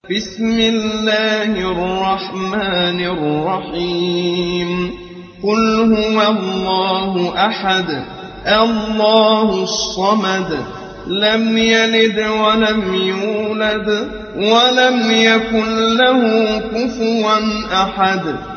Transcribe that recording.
بسم الله الرحمن الرحيم قل هو الله أحد الله الصمد لم يلد ولم يولد ولم يكن له كفوا أحد